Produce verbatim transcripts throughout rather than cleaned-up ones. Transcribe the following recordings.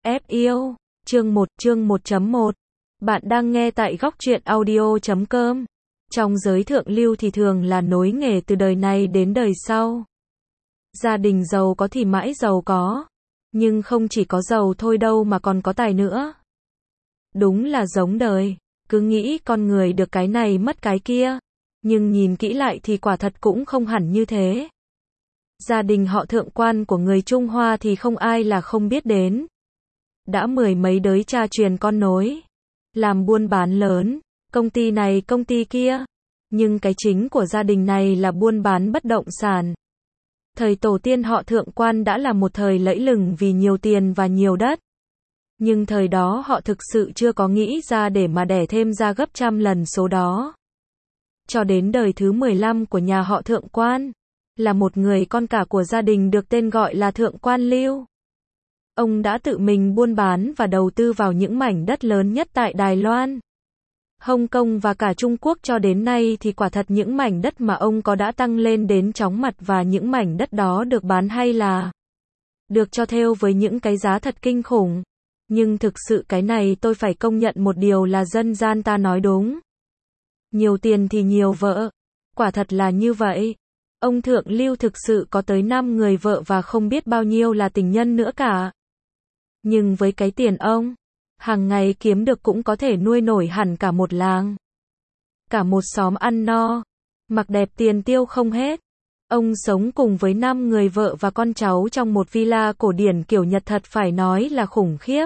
ép yêu. Chương một, chương một chấm một. Bạn đang nghe tại góc truyện audio chấm com. Trong giới thượng lưu thì thường là nối nghề từ đời này đến đời sau. Gia đình giàu có thì mãi giàu có. Nhưng không chỉ có giàu thôi đâu mà còn có tài nữa. Đúng là giống đời. Cứ nghĩ con người được cái này mất cái kia. Nhưng nhìn kỹ lại thì quả thật cũng không hẳn như thế. Gia đình họ Thượng Quan của người Trung Hoa thì không ai là không biết đến. Đã mười mấy đời cha truyền con nối. Làm buôn bán lớn, công ty này công ty kia. Nhưng cái chính của gia đình này là buôn bán bất động sản. Thời tổ tiên họ Thượng Quan đã là một thời lẫy lừng vì nhiều tiền và nhiều đất. Nhưng thời đó họ thực sự chưa có nghĩ ra để mà đẻ thêm ra gấp trăm lần số đó. Cho đến đời thứ mười lăm của nhà họ Thượng Quan, là một người con cả của gia đình được tên gọi là Thượng Quan Lưu. Ông đã tự mình buôn bán và đầu tư vào những mảnh đất lớn nhất tại Đài Loan, Hồng Kông và cả Trung Quốc. Cho đến nay thì quả thật những mảnh đất mà ông có đã tăng lên đến chóng mặt, và những mảnh đất đó được bán hay là được cho thêu với những cái giá thật kinh khủng. Nhưng thực sự cái này tôi phải công nhận một điều là dân gian ta nói đúng. Nhiều tiền thì nhiều vợ. Quả thật là như vậy. Ông Thượng Lưu thực sự có tới năm người vợ và không biết bao nhiêu là tình nhân nữa cả. Nhưng với cái tiền ông, hàng ngày kiếm được cũng có thể nuôi nổi hẳn cả một làng. Cả một xóm ăn no, mặc đẹp tiền tiêu không hết. Ông sống cùng với năm người vợ và con cháu trong một villa cổ điển kiểu Nhật, thật phải nói là khủng khiếp.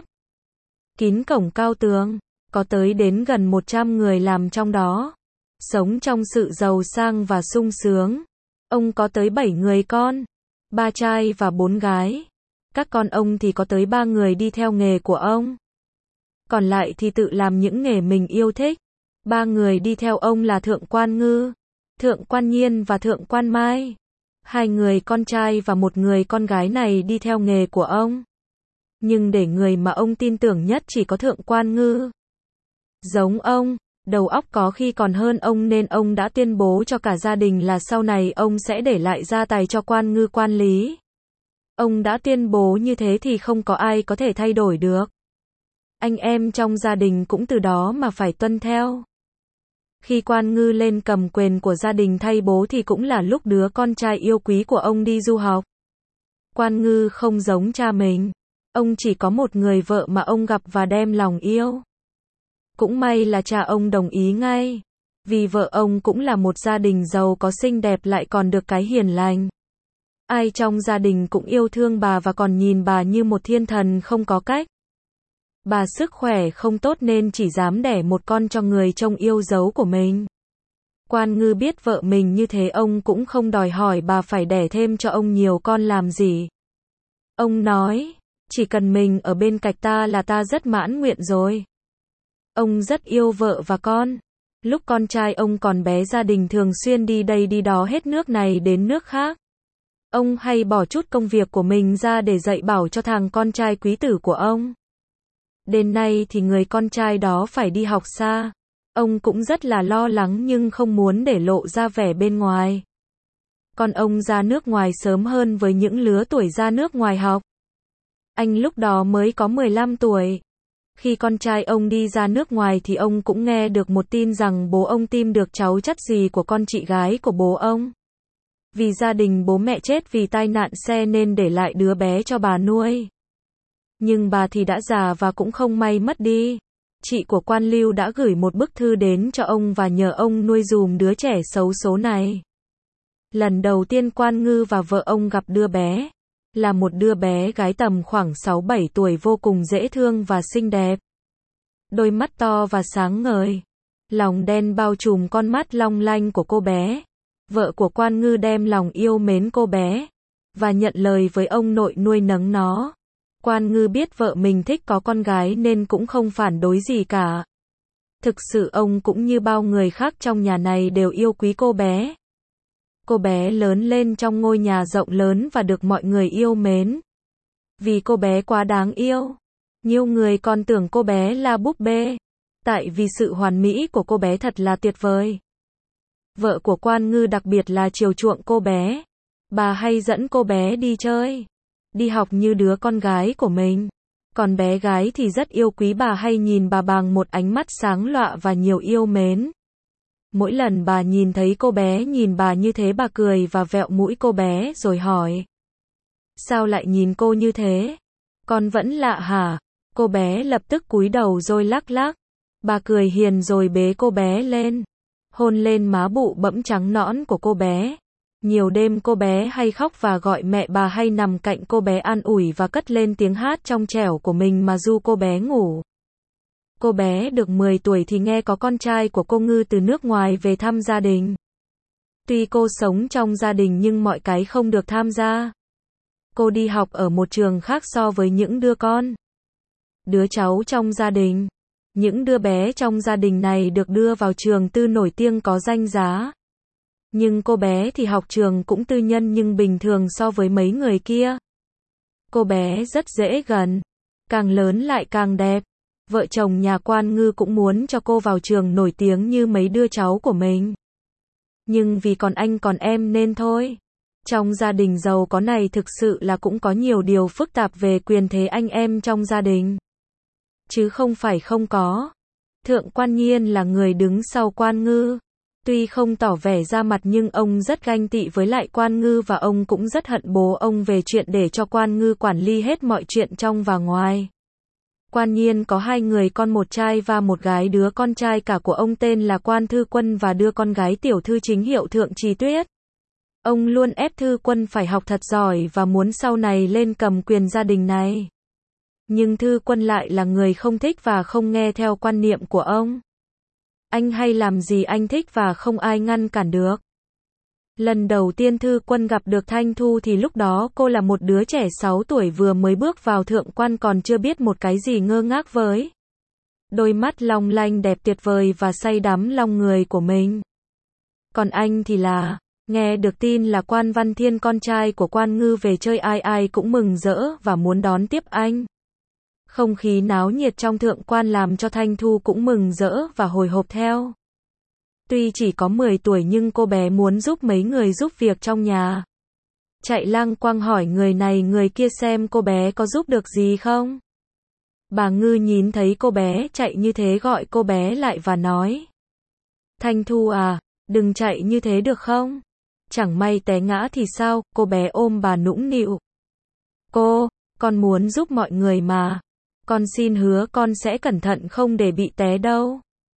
Kín cổng cao tường, có tới đến gần một trăm người làm trong đó. Sống trong sự giàu sang và sung sướng. Ông có tới bảy người con, ba trai và bốn gái. Các con ông thì có tới ba người đi theo nghề của ông. Còn lại thì tự làm những nghề mình yêu thích. Ba người đi theo ông là Thượng Quan Ngư, Thượng Quan Nhiên và Thượng Quan Mai. Hai người con trai và một người con gái này đi theo nghề của ông. Nhưng để người mà ông tin tưởng nhất chỉ có Thượng Quan Ngư. Giống ông, đầu óc có khi còn hơn ông, nên ông đã tuyên bố cho cả gia đình là sau này ông sẽ để lại gia tài cho Quan Ngư quản lý. Ông đã tuyên bố như thế thì không có ai có thể thay đổi được. Anh em trong gia đình cũng từ đó mà phải tuân theo. Khi Quan Ngư lên cầm quyền của gia đình thay bố thì cũng là lúc đứa con trai yêu quý của ông đi du học. Quan Ngư không giống cha mình. Ông chỉ có một người vợ mà ông gặp và đem lòng yêu. Cũng may là cha ông đồng ý ngay. Vì vợ ông cũng là một gia đình giàu có, xinh đẹp lại còn được cái hiền lành. Ai trong gia đình cũng yêu thương bà và còn nhìn bà như một thiên thần không có cách. Bà sức khỏe không tốt nên chỉ dám đẻ một con cho người trông yêu dấu của mình. Quan Ngư biết vợ mình như thế, ông cũng không đòi hỏi bà phải đẻ thêm cho ông nhiều con làm gì. Ông nói, chỉ cần mình ở bên cạnh ta là ta rất mãn nguyện rồi. Ông rất yêu vợ và con. Lúc con trai ông còn bé, gia đình thường xuyên đi đây đi đó hết nước này đến nước khác. Ông hay bỏ chút công việc của mình ra để dạy bảo cho thằng con trai quý tử của ông. Đến nay thì người con trai đó phải đi học xa. Ông cũng rất là lo lắng nhưng không muốn để lộ ra vẻ bên ngoài. Con ông ra nước ngoài sớm hơn với những lứa tuổi ra nước ngoài học. Anh lúc đó mới có mười lăm tuổi. Khi con trai ông đi ra nước ngoài thì ông cũng nghe được một tin rằng bố ông tìm được cháu chắt gì của con chị gái của bố ông. Vì gia đình bố mẹ chết vì tai nạn xe nên để lại đứa bé cho bà nuôi. Nhưng bà thì đã già và cũng không may mất đi. Chị của Quan Lưu đã gửi một bức thư đến cho ông và nhờ ông nuôi dùm đứa trẻ xấu số này. Lần đầu tiên Quan Ngư và vợ ông gặp đứa bé, là một đứa bé gái tầm khoảng sáu bảy tuổi, vô cùng dễ thương và xinh đẹp. Đôi mắt to và sáng ngời, lòng đen bao trùm con mắt long lanh của cô bé. Vợ của Quan Ngư đem lòng yêu mến cô bé và nhận lời với ông nội nuôi nấng nó. Quan Ngư biết vợ mình thích có con gái nên cũng không phản đối gì cả. Thực sự ông cũng như bao người khác trong nhà này đều yêu quý cô bé. Cô bé lớn lên trong ngôi nhà rộng lớn và được mọi người yêu mến. Vì cô bé quá đáng yêu. Nhiều người còn tưởng cô bé là búp bê. Tại vì sự hoàn mỹ của cô bé thật là tuyệt vời. Vợ của Quan Ngư đặc biệt là chiều chuộng cô bé. Bà hay dẫn cô bé đi chơi, đi học như đứa con gái của mình. Còn bé gái thì rất yêu quý bà, hay nhìn bà bằng một ánh mắt sáng lọa và nhiều yêu mến. Mỗi lần bà nhìn thấy cô bé nhìn bà như thế, bà cười và vẹo mũi cô bé rồi hỏi: sao lại nhìn cô như thế? Con vẫn lạ hả? Cô bé lập tức cúi đầu rồi lắc lắc. Bà cười hiền rồi bế cô bé lên, hôn lên má bụ bẫm trắng nõn của cô bé. Nhiều đêm cô bé hay khóc và gọi mẹ, bà hay nằm cạnh cô bé an ủi và cất lên tiếng hát trong trẻo của mình mà ru cô bé ngủ. Cô bé được mười tuổi thì nghe có con trai của cô Ngư từ nước ngoài về thăm gia đình. Tuy cô sống trong gia đình nhưng mọi cái không được tham gia. Cô đi học ở một trường khác so với những đứa con, đứa cháu trong gia đình. Những đứa bé trong gia đình này được đưa vào trường tư nổi tiếng có danh giá. Nhưng cô bé thì học trường cũng tư nhân nhưng bình thường so với mấy người kia. Cô bé rất dễ gần, càng lớn lại càng đẹp. Vợ chồng nhà Quan Ngư cũng muốn cho cô vào trường nổi tiếng như mấy đứa cháu của mình. Nhưng vì còn anh còn em nên thôi. Trong gia đình giàu có này thực sự là cũng có nhiều điều phức tạp về quyền thế anh em trong gia đình. Chứ không phải không có. Thượng Quan Nhiên là người đứng sau Quan Ngư. Tuy không tỏ vẻ ra mặt nhưng ông rất ganh tị với lại Quan Ngư và ông cũng rất hận bố ông về chuyện để cho Quan Ngư quản lý hết mọi chuyện trong và ngoài. Quan Nhiên có hai người con, một trai và một gái. Đứa con trai cả của ông tên là Quan Thư Quân và đứa con gái tiểu thư chính hiệu Thượng Trì Tuyết. Ông luôn ép Thư Quân phải học thật giỏi và muốn sau này lên cầm quyền gia đình này. Nhưng Thư Quân lại là người không thích và không nghe theo quan niệm của ông. Anh hay làm gì anh thích và không ai ngăn cản được. Lần đầu tiên Thư Quân gặp được Thanh Thu thì lúc đó cô là một đứa trẻ sáu tuổi vừa mới bước vào thượng quan, còn chưa biết một cái gì, ngơ ngác với đôi mắt long lanh đẹp tuyệt vời và say đắm lòng người của mình. Còn anh thì là, nghe được tin là Quan Văn Thiên con trai của Quan Ngư về chơi, ai ai cũng mừng rỡ và muốn đón tiếp anh. Không khí náo nhiệt trong thượng quan làm cho Thanh Thu cũng mừng rỡ và hồi hộp theo. Tuy chỉ có mười tuổi nhưng cô bé muốn giúp mấy người giúp việc trong nhà. Chạy lang quang hỏi người này người kia xem cô bé có giúp được gì không. Bà Ngư nhìn thấy cô bé chạy như thế gọi cô bé lại và nói: Thanh Thu à, đừng chạy như thế được không? Chẳng may té ngã thì sao? Cô bé ôm bà nũng nịu. Cô, con muốn giúp mọi người mà. Con xin hứa con sẽ cẩn thận không để bị té đâu.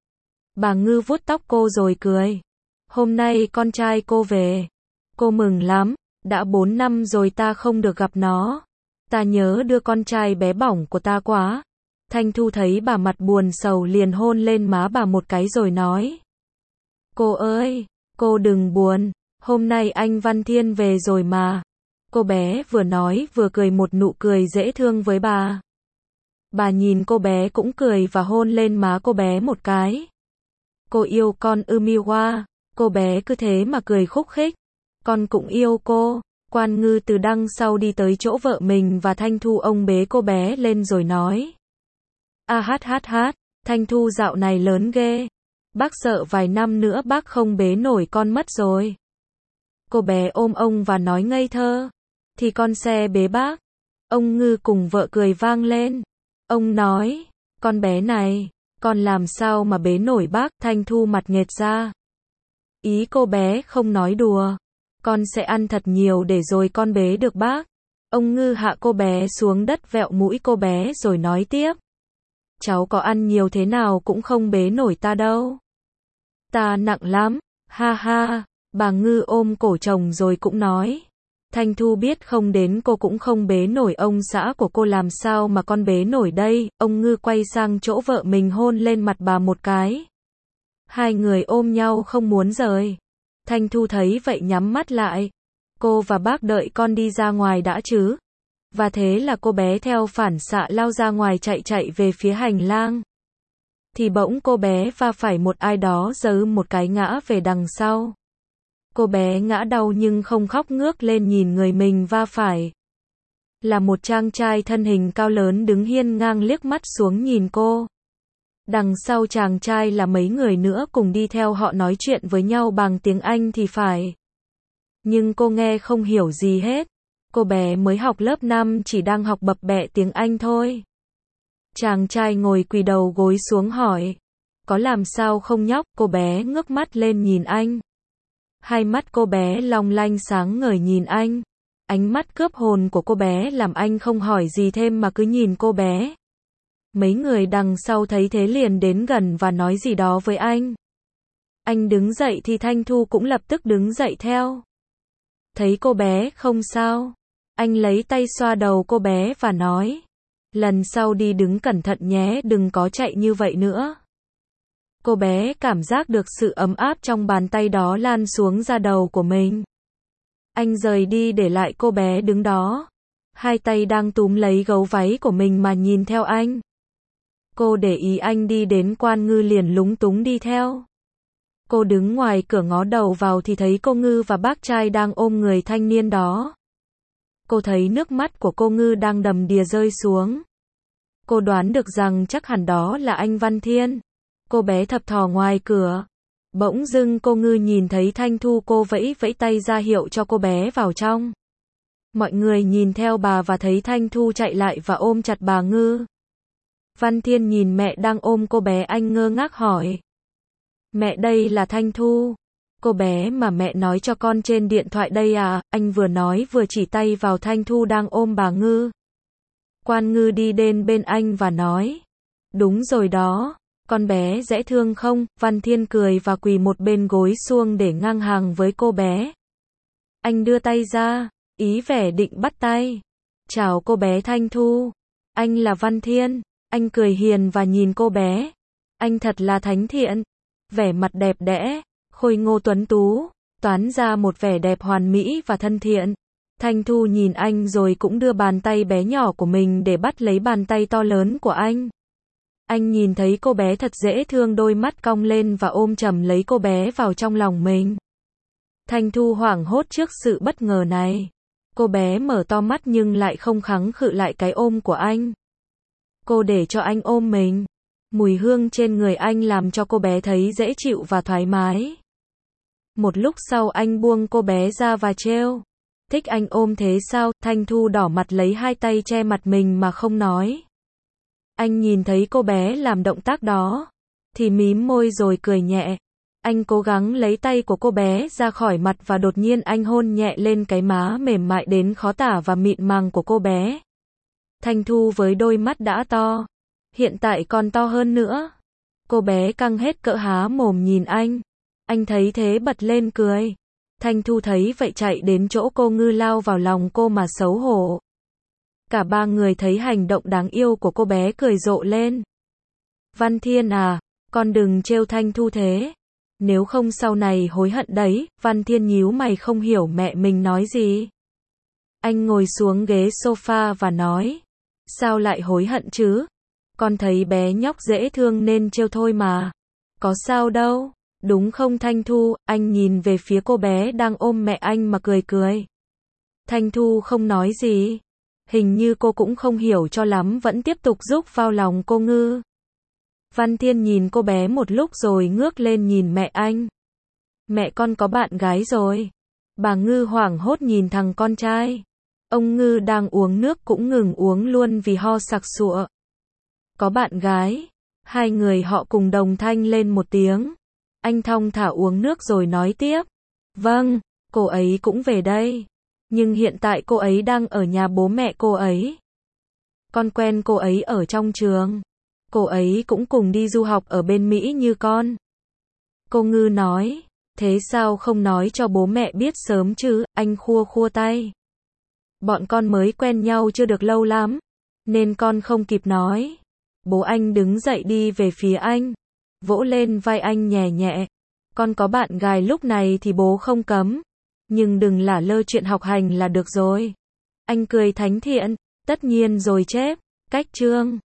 Bà Ngư vuốt tóc cô rồi cười. Hôm nay con trai cô về. Cô mừng lắm, đã bốn năm rồi ta không được gặp nó. Ta nhớ đưa con trai bé bỏng của ta quá. Thanh Thu thấy bà mặt buồn sầu liền hôn lên má bà một cái rồi nói: Cô ơi, cô đừng buồn, hôm nay anh Văn Thiên về rồi mà. Cô bé vừa nói vừa cười một nụ cười dễ thương với bà. Bà nhìn cô bé cũng cười và hôn lên má cô bé một cái. Cô yêu con ư Miwa. Cô bé cứ thế mà cười khúc khích. Con cũng yêu cô. Quan Ngư từ đằng sau đi tới chỗ vợ mình và Thanh Thu, ông bế cô bé lên rồi nói: A hát hát hát, Thanh Thu dạo này lớn ghê. Bác sợ vài năm nữa bác không bế nổi con mất rồi. Cô bé ôm ông và nói ngây thơ: Thì con xe bế bác. Ông Ngư cùng vợ cười vang lên. Ông nói: Con bé này, con làm sao mà bế nổi bác? Thanh Thu mặt nghệt ra. Ý cô bé không nói đùa. Con sẽ ăn thật nhiều để rồi con bế được bác. Ông Ngư hạ cô bé xuống đất vẹo mũi cô bé rồi nói tiếp: Cháu có ăn nhiều thế nào cũng không bế nổi ta đâu. Ta nặng lắm, ha ha. Bà Ngư ôm cổ chồng rồi cũng nói: Thanh Thu biết không đến cô cũng không bế nổi ông xã của cô, làm sao mà con bế nổi đây. Ông Ngư quay sang chỗ vợ mình hôn lên mặt bà một cái. Hai người ôm nhau không muốn rời. Thanh Thu thấy vậy nhắm mắt lại. Cô và bác đợi con đi ra ngoài đã chứ. Và thế là cô bé theo phản xạ lao ra ngoài, chạy chạy về phía hành lang. Thì bỗng cô bé va phải một ai đó, giơ một cái ngã về đằng sau. Cô bé ngã đau nhưng không khóc, ngước lên nhìn người mình va phải. Là một chàng trai thân hình cao lớn đứng hiên ngang liếc mắt xuống nhìn cô. Đằng sau chàng trai là mấy người nữa cùng đi theo, họ nói chuyện với nhau bằng tiếng Anh thì phải. Nhưng cô nghe không hiểu gì hết. Cô bé mới học lớp năm, chỉ đang học bập bẹ tiếng Anh thôi. Chàng trai ngồi quỳ đầu gối xuống hỏi. Có làm sao không nhóc? Cô bé ngước mắt lên nhìn anh. Hai mắt cô bé long lanh sáng ngời nhìn anh. Ánh mắt cướp hồn của cô bé làm anh không hỏi gì thêm mà cứ nhìn cô bé. Mấy người đằng sau thấy thế liền đến gần và nói gì đó với anh. Anh đứng dậy thì Thanh Thu cũng lập tức đứng dậy theo. Thấy cô bé không sao, anh lấy tay xoa đầu cô bé và nói. Lần sau đi đứng cẩn thận nhé, đừng có chạy như vậy nữa. Cô bé cảm giác được sự ấm áp trong bàn tay đó lan xuống da đầu của mình. Anh rời đi để lại cô bé đứng đó. Hai tay đang túm lấy gấu váy của mình mà nhìn theo anh. Cô để ý anh đi đến Quan Ngư liền lúng túng đi theo. Cô đứng ngoài cửa ngó đầu vào thì thấy cô Ngư và bác trai đang ôm người thanh niên đó. Cô thấy nước mắt của cô Ngư đang đầm đìa rơi xuống. Cô đoán được rằng chắc hẳn đó là anh Văn Thiên. Cô bé thập thò ngoài cửa. Bỗng dưng cô Ngư nhìn thấy Thanh Thu, cô vẫy vẫy tay ra hiệu cho cô bé vào trong. Mọi người nhìn theo bà và thấy Thanh Thu chạy lại và ôm chặt bà Ngư. Văn Thiên nhìn mẹ đang ôm cô bé, anh ngơ ngác hỏi. Mẹ, đây là Thanh Thu. Cô bé mà mẹ nói cho con trên điện thoại đây à? Anh vừa nói vừa chỉ tay vào Thanh Thu đang ôm bà Ngư. Quan Ngư đi đến bên anh và nói. Đúng rồi đó. Con bé dễ thương không? Văn Thiên cười và quỳ một bên gối xuông để ngang hàng với cô bé. Anh đưa tay ra, ý vẻ định bắt tay. Chào cô bé Thanh Thu. Anh là Văn Thiên. Anh cười hiền và nhìn cô bé. Anh thật là thánh thiện. Vẻ mặt đẹp đẽ, khôi ngô tuấn tú, toán ra một vẻ đẹp hoàn mỹ và thân thiện. Thanh Thu nhìn anh rồi cũng đưa bàn tay bé nhỏ của mình để bắt lấy bàn tay to lớn của anh. Anh nhìn thấy cô bé thật dễ thương, đôi mắt cong lên và ôm chầm lấy cô bé vào trong lòng mình. Thanh Thu hoảng hốt trước sự bất ngờ này. Cô bé mở to mắt nhưng lại không kháng cự lại cái ôm của anh. Cô để cho anh ôm mình. Mùi hương trên người anh làm cho cô bé thấy dễ chịu và thoải mái. Một lúc sau anh buông cô bé ra và trêu. Thích anh ôm thế sao? Thanh Thu đỏ mặt lấy hai tay che mặt mình mà không nói. Anh nhìn thấy cô bé làm động tác đó, thì mím môi rồi cười nhẹ. Anh cố gắng lấy tay của cô bé ra khỏi mặt và đột nhiên anh hôn nhẹ lên cái má mềm mại đến khó tả và mịn màng của cô bé. Thanh Thu với đôi mắt đã to, hiện tại còn to hơn nữa. Cô bé căng hết cỡ há mồm nhìn anh. Anh thấy thế bật lên cười. Thanh Thu thấy vậy chạy đến chỗ cô Ngư lao vào lòng cô mà xấu hổ. Cả ba người thấy hành động đáng yêu của cô bé cười rộ lên. Văn Thiên à, con đừng trêu Thanh Thu thế. Nếu không sau này hối hận đấy. Văn Thiên nhíu mày không hiểu mẹ mình nói gì. Anh ngồi xuống ghế sofa và nói. Sao lại hối hận chứ? Con thấy bé nhóc dễ thương nên trêu thôi mà. Có sao đâu, đúng không Thanh Thu? Anh nhìn về phía cô bé đang ôm mẹ anh mà cười cười. Thanh Thu không nói gì. Hình như cô cũng không hiểu cho lắm, vẫn tiếp tục rúc vào lòng cô Ngư. Văn Thiên nhìn cô bé một lúc rồi ngước lên nhìn mẹ anh. Mẹ con có bạn gái rồi. Bà Ngư hoảng hốt nhìn thằng con trai. Ông Ngư đang uống nước cũng ngừng uống luôn vì ho sặc sụa. Có bạn gái. Hai người họ cùng đồng thanh lên một tiếng. Anh thong thả uống nước rồi nói tiếp. Vâng, cô ấy cũng về đây. Nhưng hiện tại cô ấy đang ở nhà bố mẹ cô ấy. Con quen cô ấy ở trong trường. Cô ấy cũng cùng đi du học ở bên Mỹ như con. Cô Ngư nói. Thế sao không nói cho bố mẹ biết sớm chứ? Anh khua khua tay. Bọn con mới quen nhau chưa được lâu lắm, nên con không kịp nói. Bố anh đứng dậy đi về phía anh, vỗ lên vai anh nhẹ nhẹ. Con có bạn gái lúc này thì bố không cấm, nhưng đừng lả lơ chuyện học hành là được rồi. Anh cười thánh thiện. Tất nhiên rồi chép. Cách chương